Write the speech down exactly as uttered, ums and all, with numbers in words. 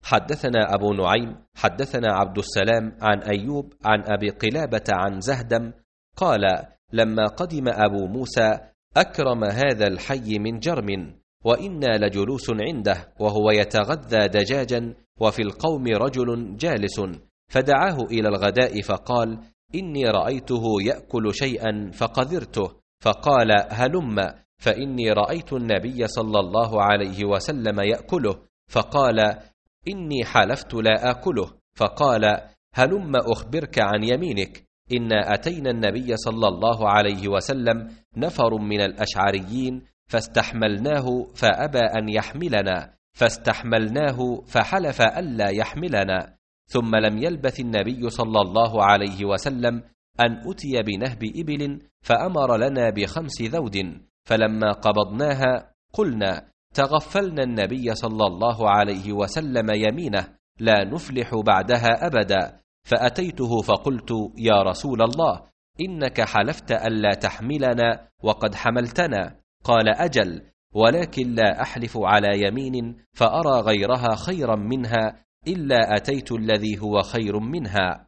حدثنا أبو نعيم حدثنا عبد السلام عن أيوب عن أبي قلابة عن زهدم قال: لما قدم أبو موسى أكرم هذا الحي من جرم، وإنا لجلوس عنده وهو يتغذى دجاجا، وفي القوم رجل جالس، فدعاه إلى الغداء فقال: إني رأيته يأكل شيئا فقذرته، فقال: هلم، فإني رأيت النبي صلى الله عليه وسلم يأكله، فقال: إني حلفت لا آكله، فقال: هلم أخبرك عن يمينك، إنا أتينا النبي صلى الله عليه وسلم نفر من الأشعريين فاستحملناه فأبى أن يحملنا، فاستحملناه فحلف ألا يحملنا، ثم لم يلبث النبي صلى الله عليه وسلم أن أتي بنهب إبل فأمر لنا بخمس ذود، فلما قبضناها قلنا: تغفلنا النبي صلى الله عليه وسلم يمينه، لا نفلح بعدها أبدا، فأتيته فقلت: يا رسول الله، إنك حلفت ألا تحملنا وقد حملتنا. قال: أجل، ولكن لا أحلف على يمين فأرى غيرها خيرا منها إلا أتيت الذي هو خير منها.